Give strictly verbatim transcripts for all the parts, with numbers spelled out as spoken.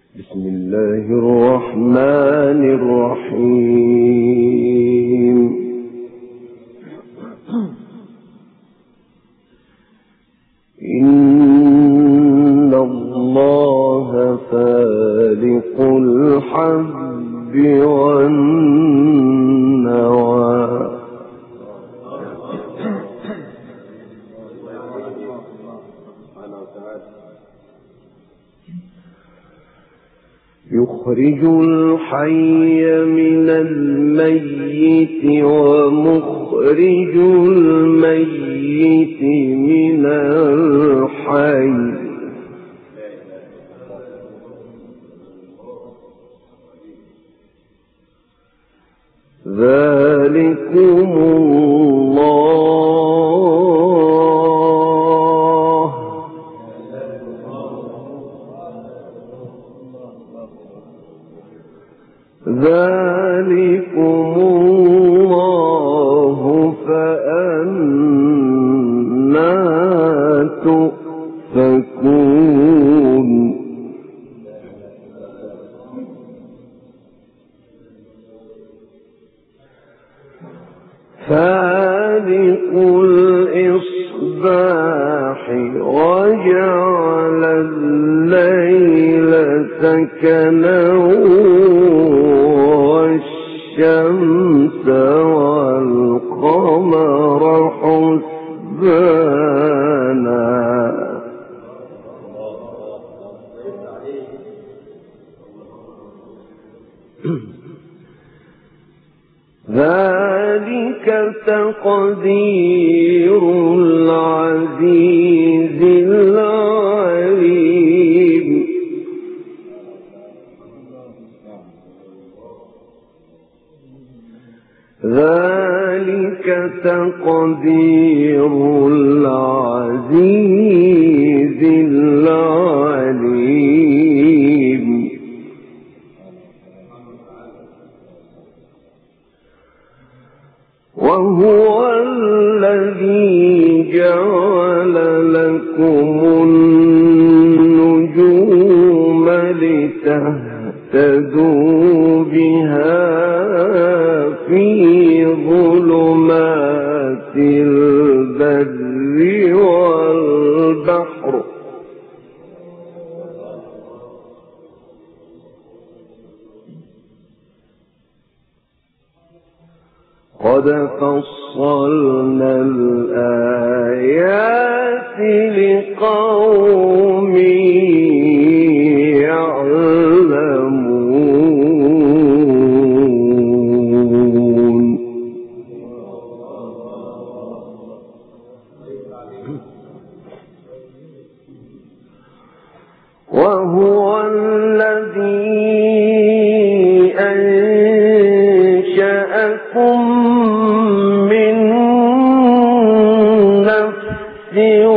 بسم الله الرحمن الرحيم. إن الله فالق الحب والنوى يخرج الحي من الميت ومخرج الميت من الحي ذلكم الله ذلكم الله فأنى تؤفكون. فالق الإصباح وجعل الليل سكنا والشمس والقمر حسبانا ذلك تقدير العزيز العليم. ذلك تقدير العزيز العليم. وهو الذي جعل لكم النجوم لتهتدوا بها في ظلمات البر والبحر قد فصلنا الآيات لقوم يعلمون. وهو الذي أنشأكم من نفس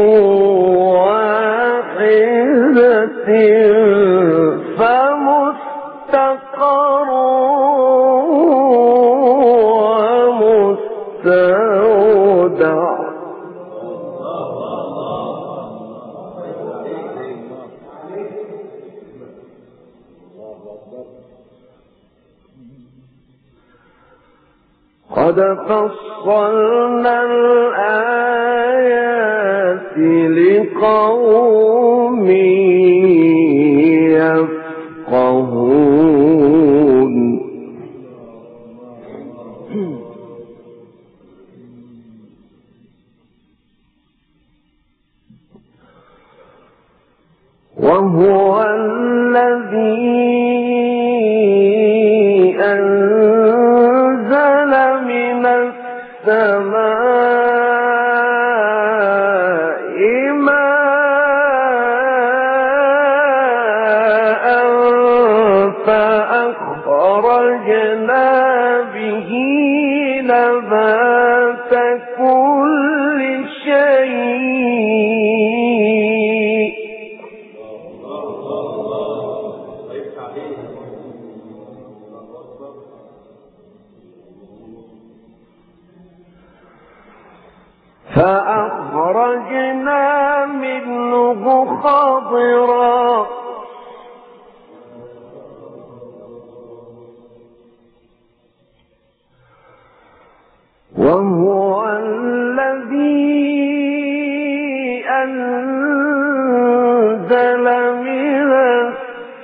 واحدة فمستقر ومستودع. قد فصلنا الآيات لقوم يفقهون. وهو الذي أنزل من السماء ماء فأخرجنا به نبات كل شيء فأخرجنا منه خضرا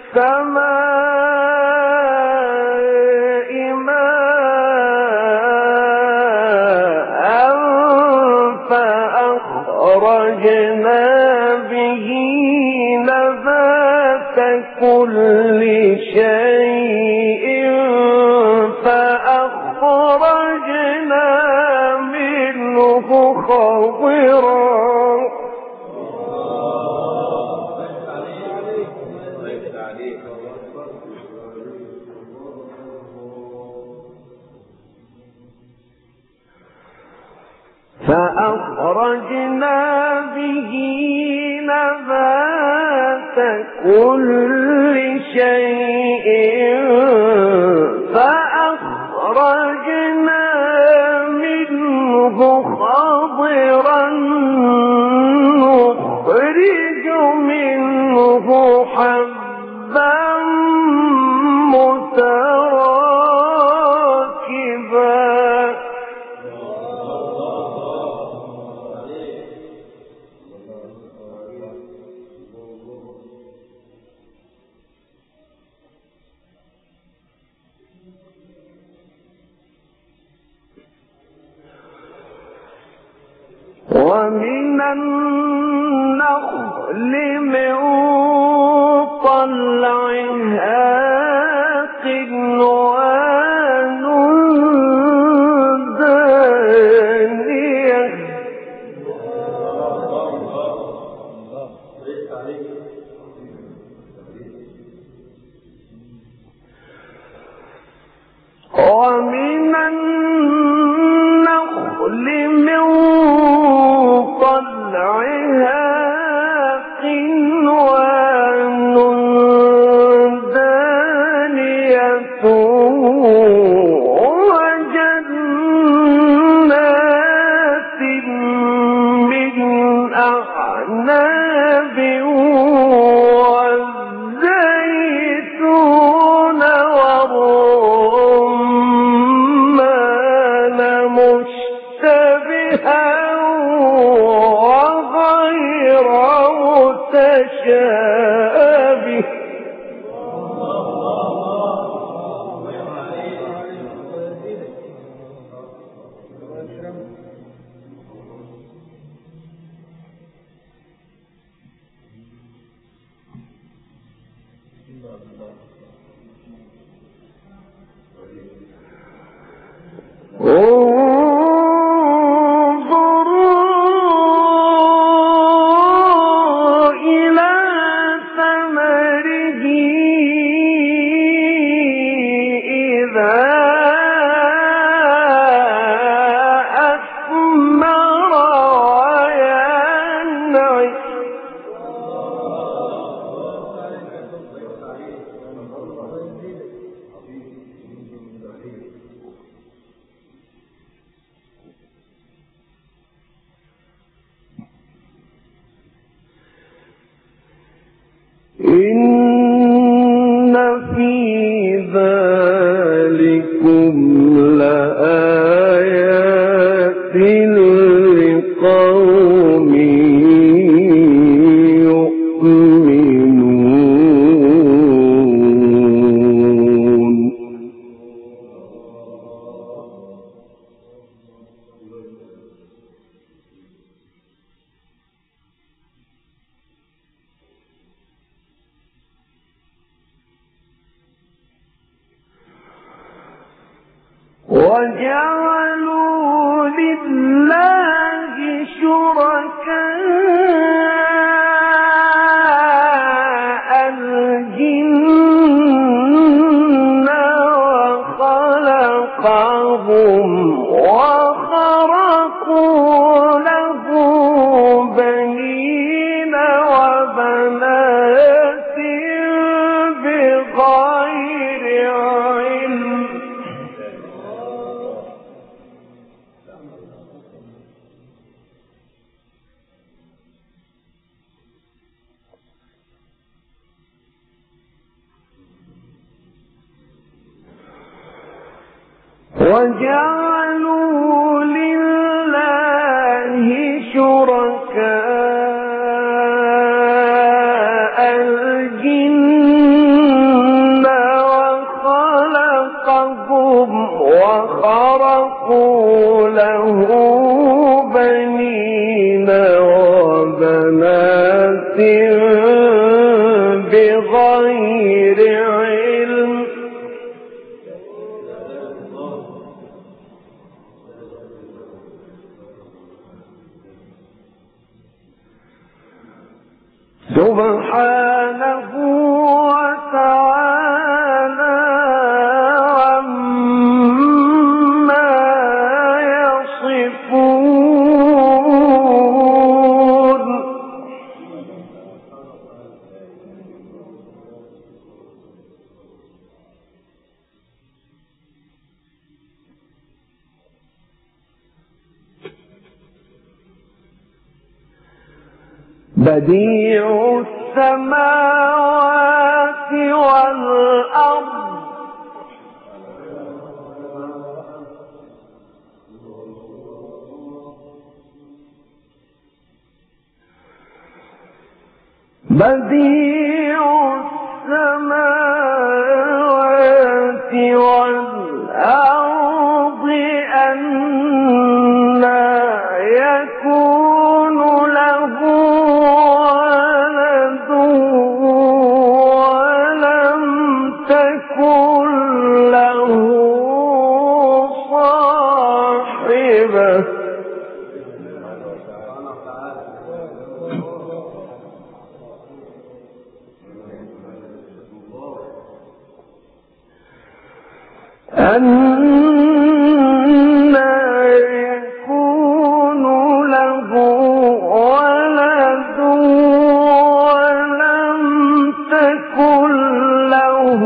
فأخرجنا به نبات كل شيء فأخرجنا منه خضرا فأخرجنا به نبات كل شيء فأخرجنا منه خضرا نخرج منه حبا متراكبا ومن النخل من طلعها قنوان دانية ومن النخل من طلعها قنوان دانية وجنات من أعناب والزيتون والرمان مشتبها وغير متشابه انظروا إلى ثمره إذا أثمر وينعم إن في ذلكم لآيات لقوم يؤمنون وجعلوا لله شركاء الجن وخلقهم وخرقوا له بنين وبنات بغير علم وجعلوا لله شركاء الجن بديع السماوات والأرض بديع السماوات والأرض أنى يكون له ولد ولم تكن له صاحبة أنى يكون له ولد ولم تكن له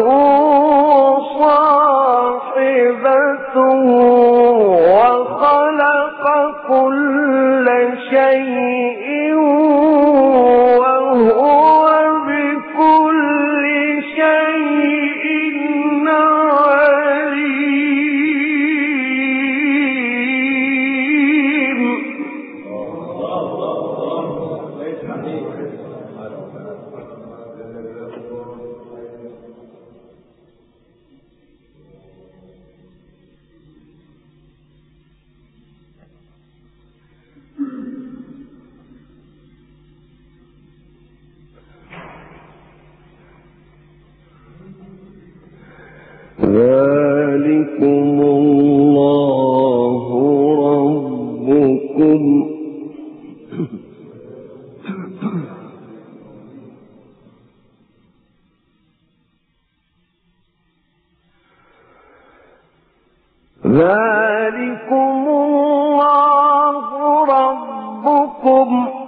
صاحبة وخلق كل شيء وهو بكل شيء ذلكم الله ربكم ذلكم الله ربكم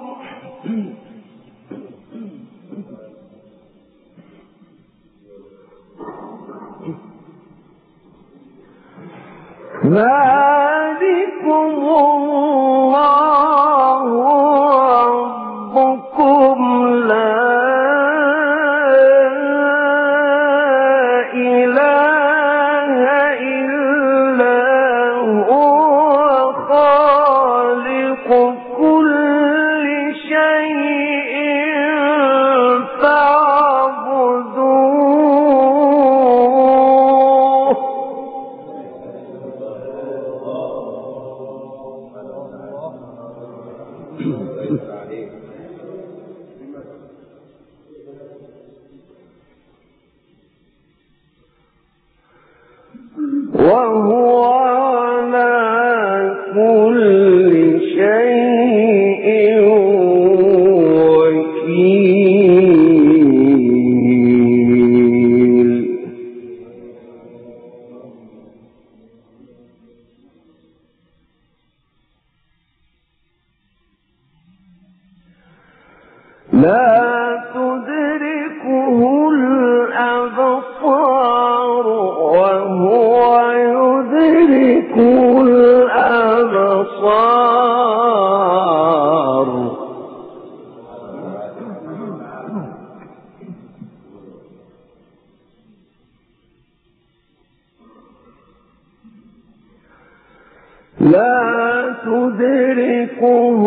ذلكم الله ربكم لا إله إلا هو خالق كل شيء فاعبدوه وهو على كل شيء وكيل لا تدركه الأبصار وهو يدرك الأبصار لا تدركه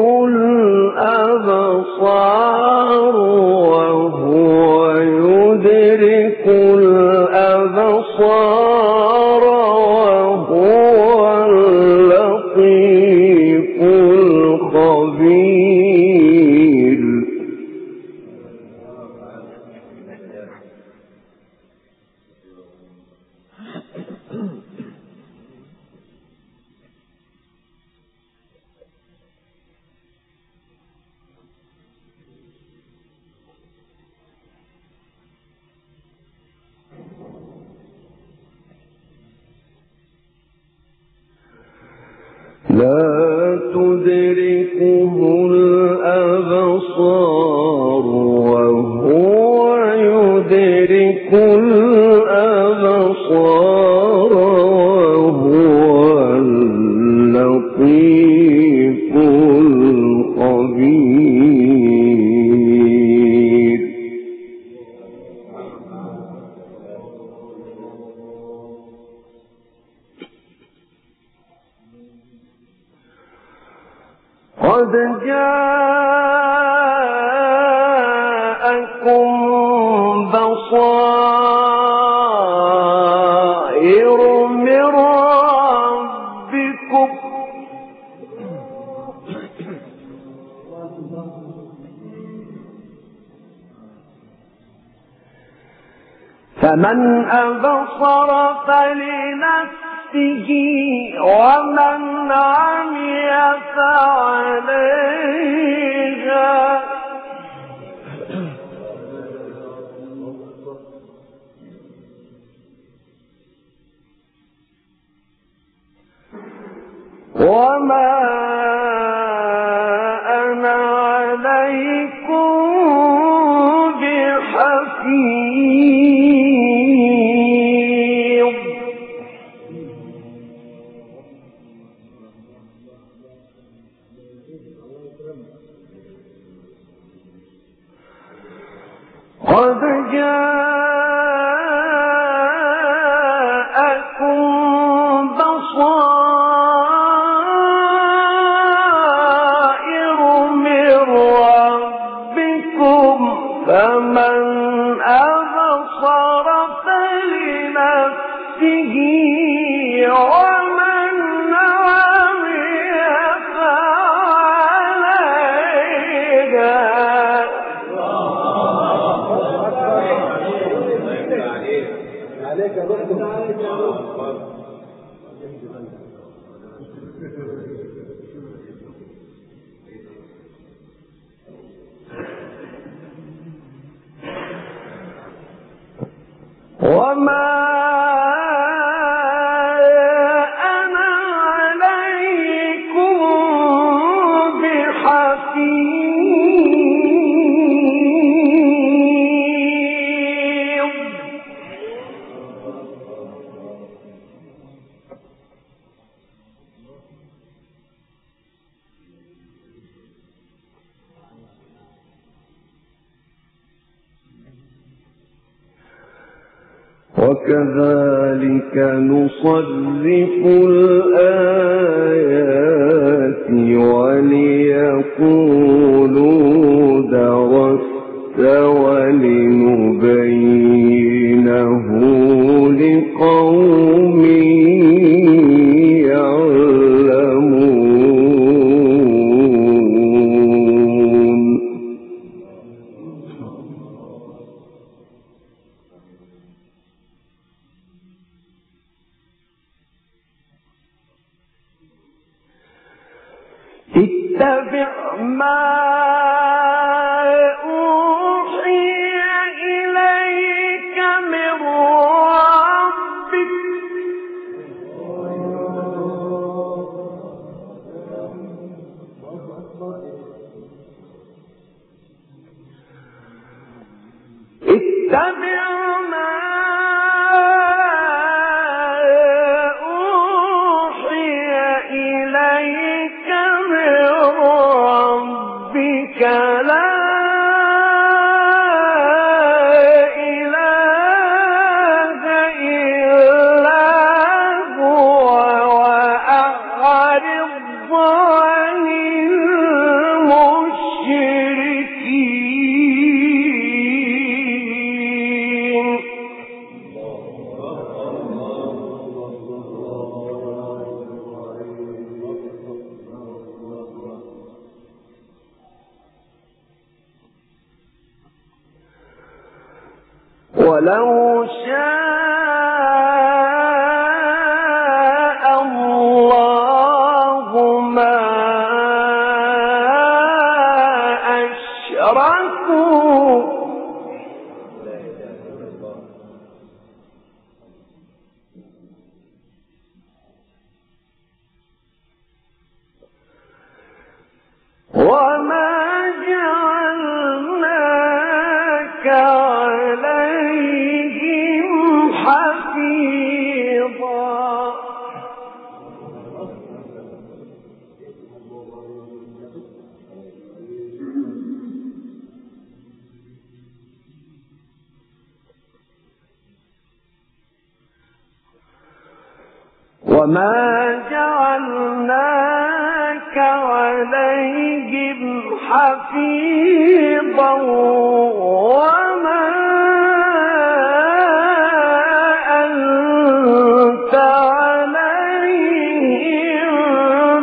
الأبصار وهو يدرك الأبصار وهو اللطيف الخبير لا تدركه الأبصار وهو يدرك الأبصار وهو اللطيف الخبير قد جاءكم بصائر من ربكم فمن أبصر فلنفسه ومن عمي فعليها وما أنا عليكم بحفيظ قد جاءكم بصائر من ربكم فمن أبصر فلنفسه ومن عمي فعليها عليك يا دكتور وما أنا عليكم بحفيظ وكذلك نصرف الآيات وليقولوا درست ولنبينه لقوم يعلمون اتبع ما أوحي إليك من ربك اتبع ما أوحي إليك من ربك لا إله إلا هو وأعرض عن المشركين ولو شاء الله ما أشركوا وما جعلناك عليهم حفيظا وما جعلناك عليهم حفيظا وما أنت عليهم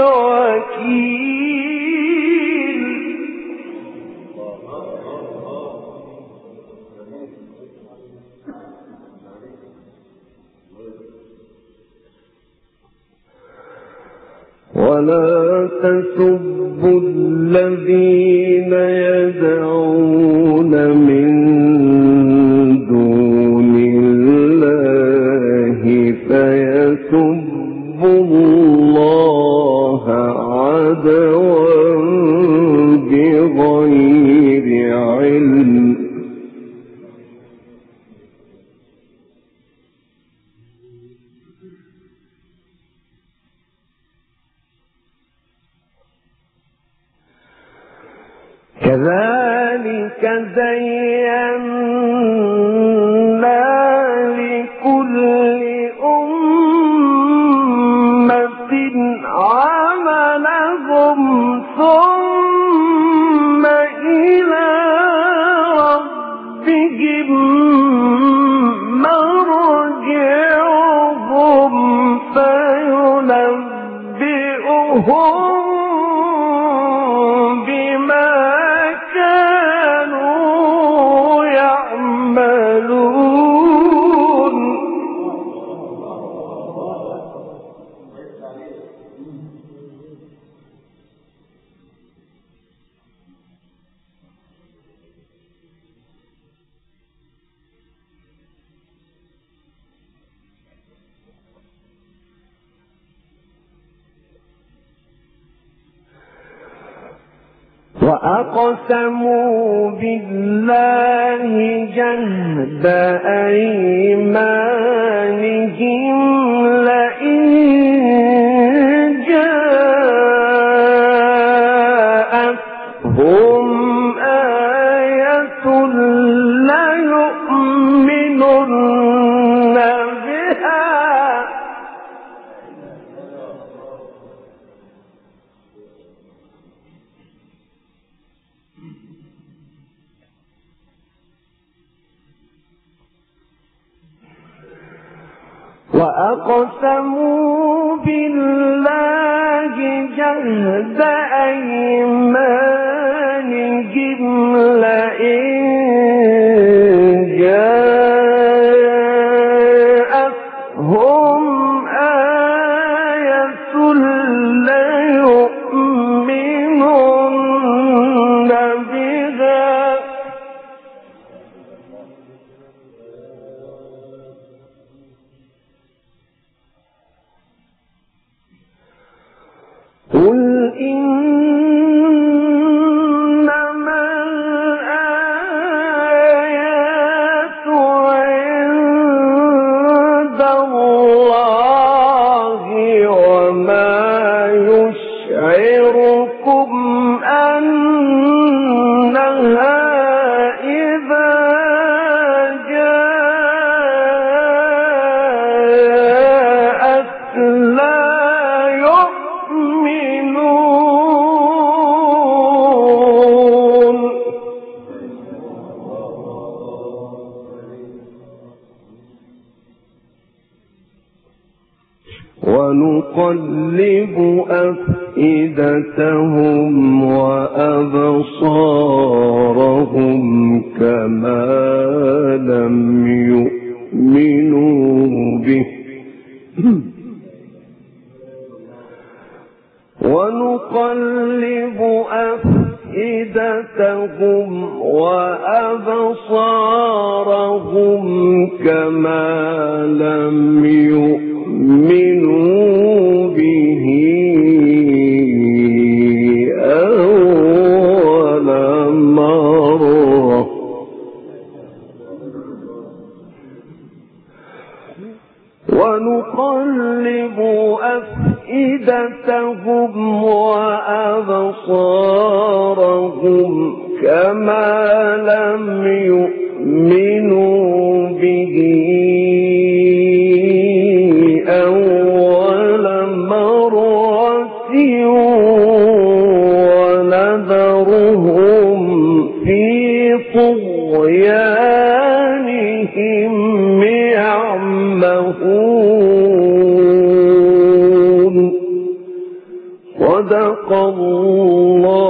بوكيل. ولا تسبوا الذين يدعون من دون الله فيسبوا الله عدوا بغير علم. كذلك زينا لكل أمة عملهم ثم إلى ربهم مرجعهم فينبئهم وأقسموا بالله جهد أيمانهم لئن جاءتهم آية ليؤمنن بها وأقسموا بالله جهد أيمانهم لئن جاءتهم آية ليؤمنن بها قل إنما الآيات عند الله وما يشعركم أنها إذا جاءت لا ونقلب أفئدتهم وأبصارهم كما لم يؤمنوا به ونقلب أفئدتهم وأبصارهم كما لم يؤمنوا به أول مرة ونقلب أفئدتهم وأبصارهم كما لم يؤمنوا به أول مرة ونذرهم صدق الله